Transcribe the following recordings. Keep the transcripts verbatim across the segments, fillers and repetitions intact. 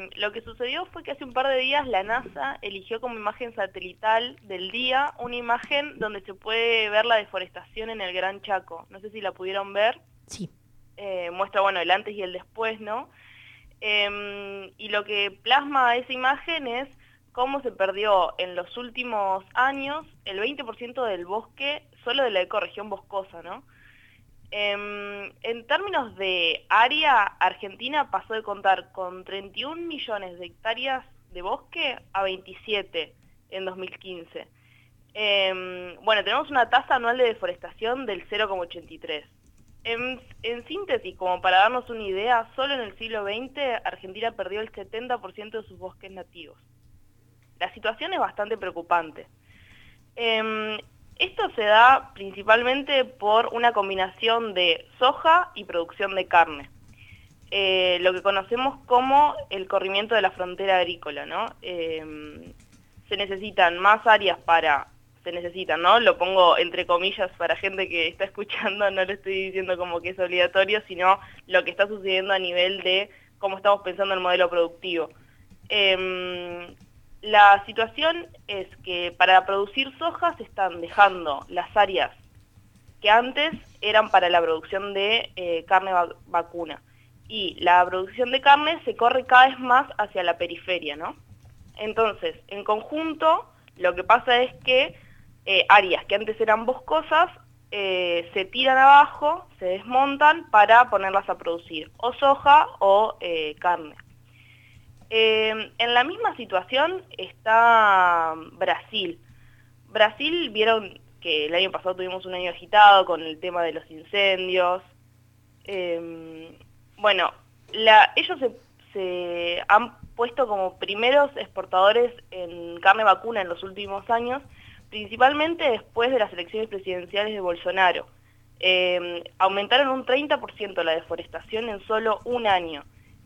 lo que sucedió fue que hace un par de días la NASA eligió como imagen satelital del día una imagen donde se puede ver la deforestación en el Gran Chaco. No sé si la pudieron ver. Sí. Eh, muestra, bueno, el antes y el después, ¿no? Eh, y lo que plasma esa imagen es cómo se perdió en los últimos años el veinte por ciento del bosque solo de la ecorregión boscosa, ¿no? Eh, en términos de área, Argentina pasó de contar con treinta y un millones de hectáreas de bosque a veintisiete en dos mil quince. Eh, bueno, tenemos una tasa anual de deforestación del cero coma ochenta y tres. En, en síntesis, como para darnos una idea, solo en el siglo veinte Argentina perdió el setenta por ciento de sus bosques nativos. La situación es bastante preocupante. Eh, esto se da principalmente por una combinación de soja y producción de carne, eh, lo que conocemos como el corrimiento de la frontera agrícola, ¿no? Eh, se necesitan más áreas para, se necesitan, ¿no? Lo pongo entre comillas para gente que está escuchando, no lo estoy diciendo como que es obligatorio, sino lo que está sucediendo a nivel de cómo estamos pensando el modelo productivo. Eh, La situación es que para producir soja se están dejando las áreas que antes eran para la producción de eh, carne vacuna. Y la producción de carne se corre cada vez más hacia la periferia, ¿no? Entonces, en conjunto, lo que pasa es que eh, áreas que antes eran boscosas eh, se tiran abajo, se desmontan para ponerlas a producir o soja o eh, carne. Eh, en la misma situación está Brasil. Brasil, vieron que el año pasado tuvimos un año agitado con el tema de los incendios. Eh, bueno, la, ellos se, se han puesto como primeros exportadores en carne vacuna en los últimos años, principalmente después de las elecciones presidenciales de Bolsonaro. Eh, aumentaron un treinta por ciento la deforestación en solo un año.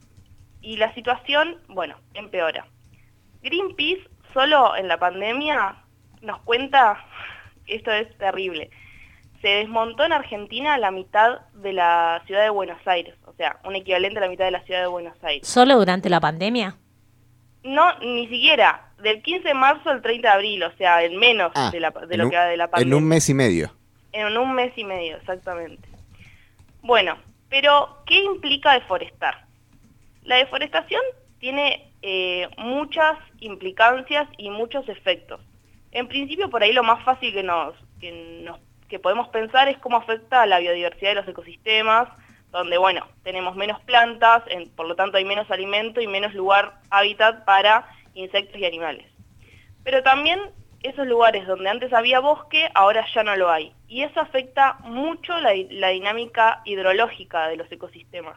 Y la situación, bueno, empeora. Greenpeace, solo en la pandemia, nos cuenta, esto es terrible, se desmontó en Argentina la mitad de la ciudad de Buenos Aires, o sea, un equivalente a la mitad de la ciudad de Buenos Aires. ¿Solo durante la pandemia? No, ni siquiera, del quince de marzo al treinta de abril, o sea, en menos Ah, de, la, de en lo un, que va de la pandemia. en un mes y medio. En un mes y medio, exactamente. Bueno, pero ¿qué implica deforestar? La deforestación tiene eh, muchas implicancias y muchos efectos. En principio, por ahí lo más fácil que nos, que nos que podemos pensar es cómo afecta a la biodiversidad de los ecosistemas, donde, bueno, tenemos menos plantas, en, por lo tanto hay menos alimento y menos lugar, hábitat para insectos y animales. Pero también esos lugares donde antes había bosque, ahora ya no lo hay. Y eso afecta mucho la, la dinámica hidrológica de los ecosistemas.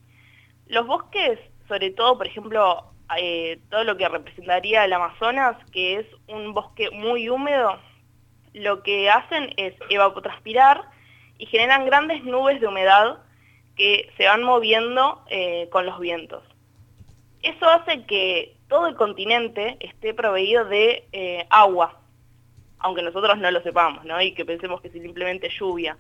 Los bosques, sobre todo, por ejemplo, eh, todo lo que representaría el Amazonas, que es un bosque muy húmedo, lo que hacen es evapotranspirar y generan grandes nubes de humedad que se van moviendo eh, con los vientos. Eso hace que todo el continente esté proveído de eh, agua, aunque nosotros no lo sepamos, ¿no? Y que pensemos que es simplemente lluvia.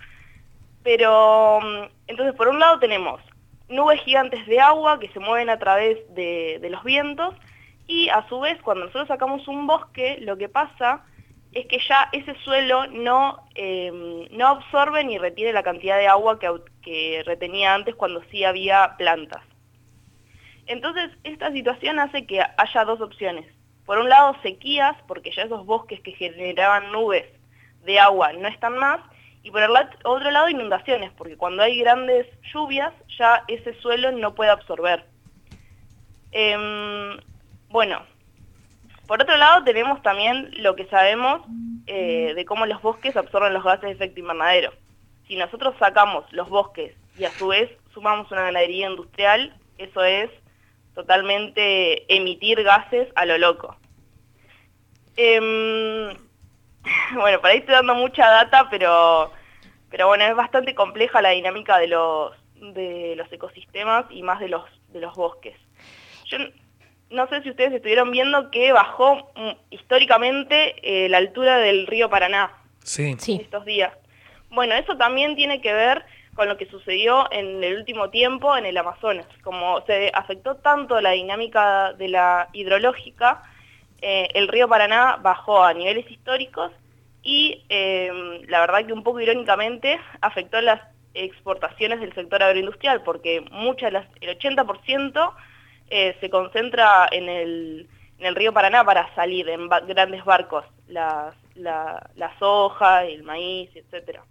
Pero, entonces, por un lado tenemos nubes gigantes de agua que se mueven a través de, de los vientos, y a su vez, cuando nosotros sacamos un bosque, lo que pasa es que ya ese suelo no, eh, no absorbe ni retiene la cantidad de agua que, que retenía antes cuando sí había plantas. Entonces, esta situación hace que haya dos opciones. Por un lado, sequías, porque ya esos bosques que generaban nubes de agua no están más, y por el otro lado, inundaciones, porque cuando hay grandes lluvias, ya ese suelo no puede absorber. Eh, bueno, por otro lado, tenemos también lo que sabemos eh, de cómo los bosques absorben los gases de efecto invernadero. Si nosotros sacamos los bosques y a su vez sumamos una ganadería industrial, eso es totalmente emitir gases a lo loco. Eh, bueno, por ahí estoy dando mucha data, pero, pero bueno, es bastante compleja la dinámica de los, de los ecosistemas y más de los, de los bosques. Yo no sé si ustedes estuvieron viendo que bajó mm, históricamente eh, la altura del río Paraná sí. Sí. estos días. Bueno, eso también tiene que ver con lo que sucedió en el último tiempo en el Amazonas. Como se afectó tanto la dinámica de la hidrológica, eh, el río Paraná bajó a niveles históricos y eh, la verdad que un poco irónicamente afectó las exportaciones del sector agroindustrial, porque muchas, las, el ochenta por ciento eh, se concentra en el, en el río Paraná para salir en ba grandes barcos, las, la, la soja, el maíz, etcétera.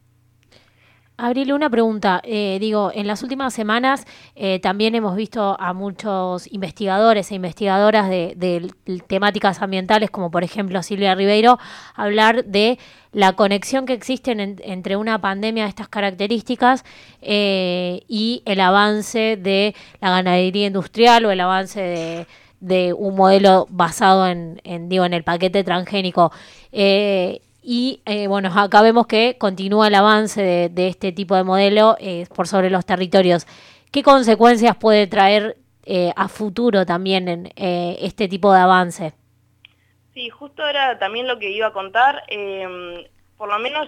Abril, una pregunta. Eh, digo, en las últimas semanas eh, también hemos visto a muchos investigadores e investigadoras de, de, de temáticas ambientales, como por ejemplo Silvia Ribeiro, hablar de la conexión que existe en, entre una pandemia de estas características eh, y el avance de la ganadería industrial o el avance de, de un modelo basado en, en, digo, en el paquete transgénico. Eh, Y eh, bueno, acá vemos que continúa el avance de, de este tipo de modelo eh, por sobre los territorios. ¿Qué consecuencias puede traer eh, a futuro también en eh, este tipo de avance? Sí, justo era también lo que iba a contar. Eh, por lo menos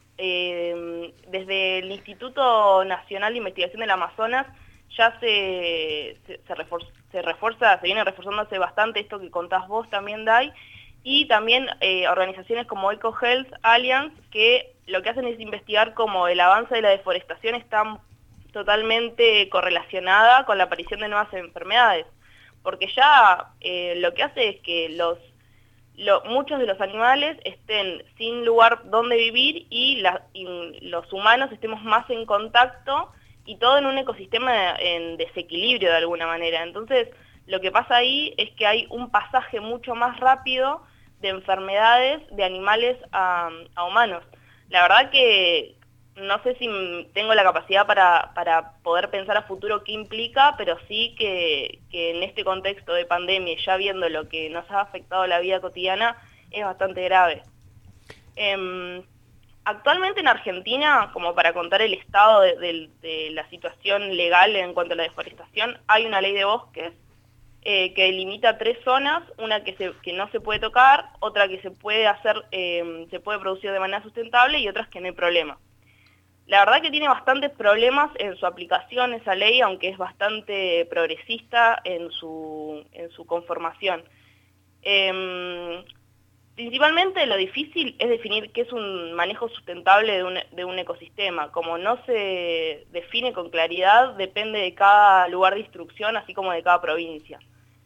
eh, desde el Instituto Nacional de Investigación del Amazonas ya se, se, se, refuerza, se refuerza, se viene reforzándose bastante esto que contás vos también, Dai. Y también eh, organizaciones como EcoHealth Alliance, que lo que hacen es investigar cómo el avance de la deforestación está totalmente correlacionada con la aparición de nuevas enfermedades. Porque ya eh, lo que hace es que los, lo, muchos de los animales estén sin lugar donde vivir y, la, y los humanos estemos más en contacto y todo en un ecosistema en desequilibrio de alguna manera. Entonces, lo que pasa ahí es que hay un pasaje mucho más rápido de enfermedades de animales a, a humanos. La verdad que no sé si tengo la capacidad para, para poder pensar a futuro qué implica, pero sí que, que en este contexto de pandemia, ya viendo lo que nos ha afectado la vida cotidiana, es bastante grave. Eh, actualmente en Argentina, como para contar el estado de, de, de la situación legal en cuanto a la deforestación, hay una ley de bosques Eh, que delimita tres zonas, una que, se, que no se puede tocar, otra que se puede hacer, eh, se puede producir de manera sustentable y otras que no hay problema. La verdad que tiene bastantes problemas en su aplicación esa ley, aunque es bastante progresista en su, en su conformación. Eh, principalmente lo difícil es definir qué es un manejo sustentable de un, de un ecosistema. Como no se define con claridad, depende de cada lugar de instrucción, así como de cada provincia.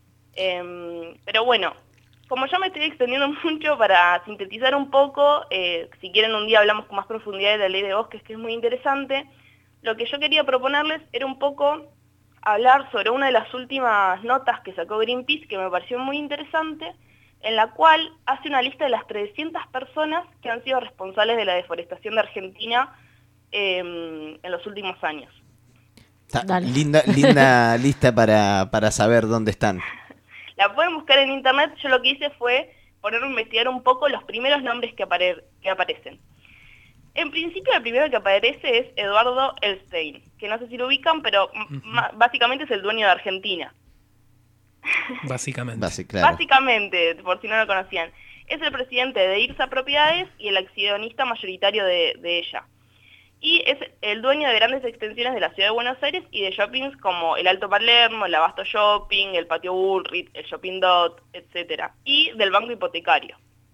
Eh, pero bueno, como ya me estoy extendiendo mucho, para sintetizar un poco, eh, si quieren un día hablamos con más profundidad de la ley de bosques, que es muy interesante, lo que yo quería proponerles era un poco hablar sobre una de las últimas notas que sacó Greenpeace, que me pareció muy interesante, en la cual hace una lista de las trescientas personas que han sido responsables de la deforestación de Argentina eh, en los últimos años. Dale. Linda, linda lista para, para saber dónde están. La pueden buscar en internet. Yo lo que hice fue ponerme a investigar un poco los primeros nombres que, apare que aparecen. En principio el primero que aparece es Eduardo Elstein, que no sé si lo ubican, pero uh-huh. básicamente es el dueño de Argentina. Básicamente. Basi, claro. Básicamente, por si no lo conocían. Es el presidente de IRSA Propiedades y el accionista mayoritario de, de ella. Y es el dueño de grandes extensiones de la ciudad de Buenos Aires y de shoppings como el Alto Palermo, el Abasto Shopping, el Patio Bullrich, el Shopping Dot, etcétera. Y del Banco Hipotecario.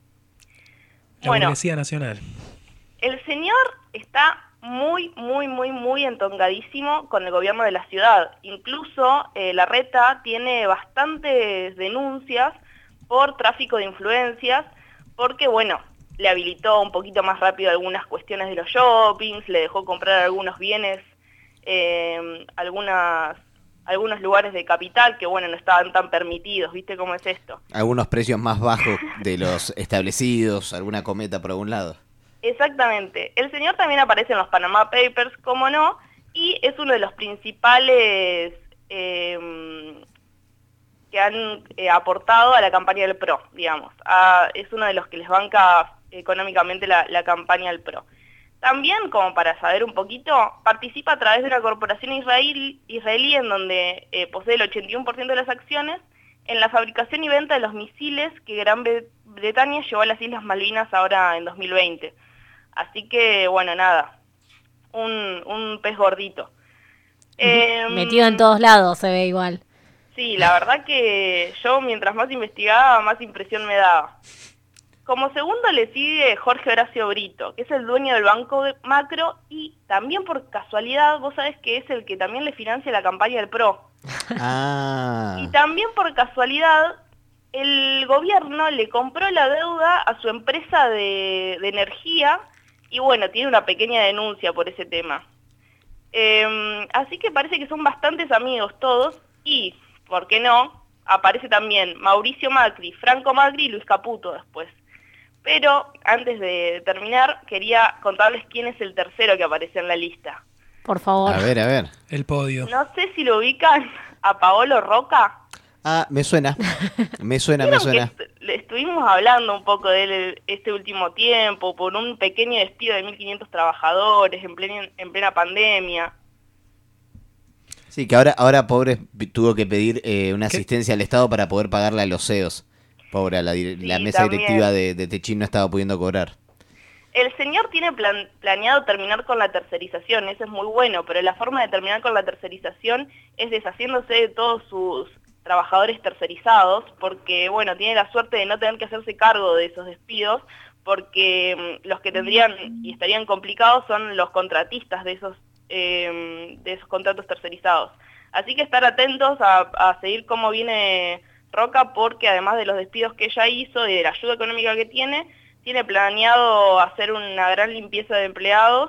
La bueno, Burguesía Nacional. El señor está muy, muy, muy, muy entongadísimo con el gobierno de la ciudad. Incluso eh, Larreta tiene bastantes denuncias por tráfico de influencias, porque, bueno, le habilitó un poquito más rápido algunas cuestiones de los shoppings, le dejó comprar algunos bienes, eh, algunas, algunos lugares de capital que, bueno, no estaban tan permitidos, ¿viste cómo es esto? Algunos precios más bajos de los establecidos, alguna cometa por algún lado. Exactamente. El señor también aparece en los Panama Papers, cómo no, y es uno de los principales eh, que han eh, aportado a la campaña del PRO, digamos. A, es uno de los que les banca económicamente la, la campaña del PRO. También, como para saber un poquito, participa a través de una corporación israel, israelí en donde eh, posee el ochenta y uno por ciento de las acciones en la fabricación y venta de los misiles que Gran Bretaña llevó a las Islas Malvinas ahora en dos mil veinte. Así que, bueno, nada, un, un pez gordito. Eh, Metido en todos lados se ve igual. Sí, la verdad que yo mientras más investigaba, más impresión me daba. Como segundo le sigue Jorge Horacio Brito, que es el dueño del Banco Macro y también por casualidad, vos sabés que es el que también le financia la campaña del P R O. Ah. Y también por casualidad, el gobierno le compró la deuda a su empresa de, de energía y bueno, tiene una pequeña denuncia por ese tema. Eh, así que parece que son bastantes amigos todos y, ¿por qué no? Aparece también Mauricio Macri, Franco Macri y Luis Caputo después. Pero antes de terminar, quería contarles quién es el tercero que aparece en la lista. Por favor. A ver, a ver. El podio. No sé si lo ubican a Paolo Roca. Ah, me suena. Me suena, me suena. Que est- le estuvimos hablando un poco de él este último tiempo por un pequeño despido de mil quinientos trabajadores en plena, en plena pandemia. Sí, que ahora, ahora pobre tuvo que pedir eh, una ¿Qué? asistencia al Estado para poder pagarle a los C E Os. Pobre, la, dir- Sí, la mesa también. directiva de, de Techín no estaba pudiendo cobrar. El señor tiene plan- planeado terminar con la tercerización, eso es muy bueno, pero la forma de terminar con la tercerización es deshaciéndose de todos sus trabajadores tercerizados, porque bueno, tiene la suerte de no tener que hacerse cargo de esos despidos, porque mm, los que tendrían y estarían complicados son los contratistas de esos, eh, de esos contratos tercerizados. Así que estar atentos a, a seguir cómo viene Roca, porque además de los despidos que ella hizo y de la ayuda económica que tiene, tiene planeado hacer una gran limpieza de empleados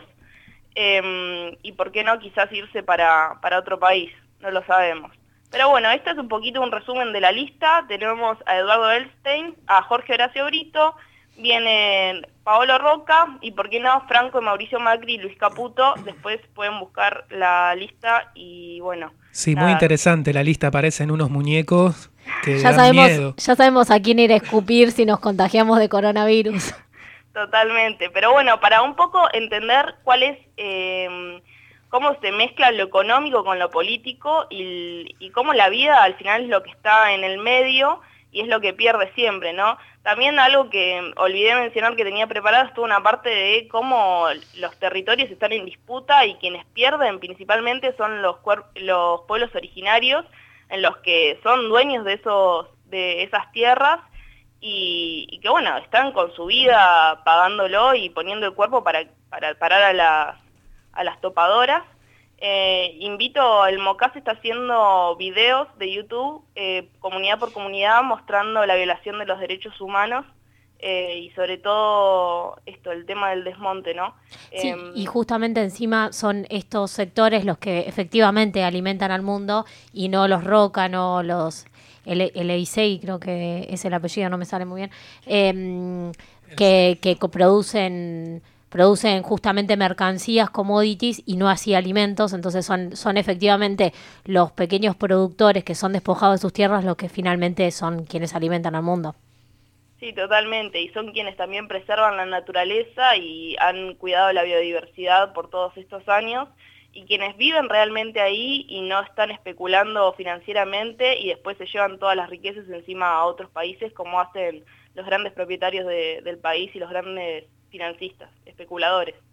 eh, y por qué no quizás irse para, para otro país, no lo sabemos. Pero bueno, este es un poquito un resumen de la lista. Tenemos a Eduardo Elstein, a Jorge Horacio Brito, vienen Paolo Roca y por qué no Franco, Mauricio Macri y Luis Caputo. Después pueden buscar la lista y bueno. Sí, nada. muy interesante la lista, aparecen unos muñecos que Ya dan sabemos, miedo. ya sabemos a quién ir a escupir si nos contagiamos de coronavirus. Totalmente, pero bueno, para un poco entender cuál es, eh, cómo se mezcla lo económico con lo político y, y cómo la vida al final es lo que está en el medio y es lo que pierde siempre, ¿no? También algo que olvidé mencionar que tenía preparado estuvo una parte de cómo los territorios están en disputa y quienes pierden principalmente son los, cuer- los pueblos originarios, en los que son dueños de, esos, de esas tierras, y, y que bueno, están con su vida pagándolo y poniendo el cuerpo para, para parar a las, a las topadoras. Eh, invito, el MOCAS está haciendo videos de YouTube, eh, comunidad por comunidad, mostrando la violación de los derechos humanos eh, y sobre todo esto, el tema del desmonte, ¿no? Sí, Eh, y justamente encima son estos sectores los que efectivamente alimentan al mundo y no los Roca, no los... El, el Eisei, creo que es el apellido, no me sale muy bien, eh, que, que producen, producen justamente mercancías, commodities y no así alimentos, entonces son, son efectivamente los pequeños productores que son despojados de sus tierras los que finalmente son quienes alimentan al mundo. Sí, totalmente, y son quienes también preservan la naturaleza y han cuidado la biodiversidad por todos estos años, y quienes viven realmente ahí y no están especulando financieramente y después se llevan todas las riquezas encima a otros países como hacen los grandes propietarios de, del país y los grandes financistas, especuladores.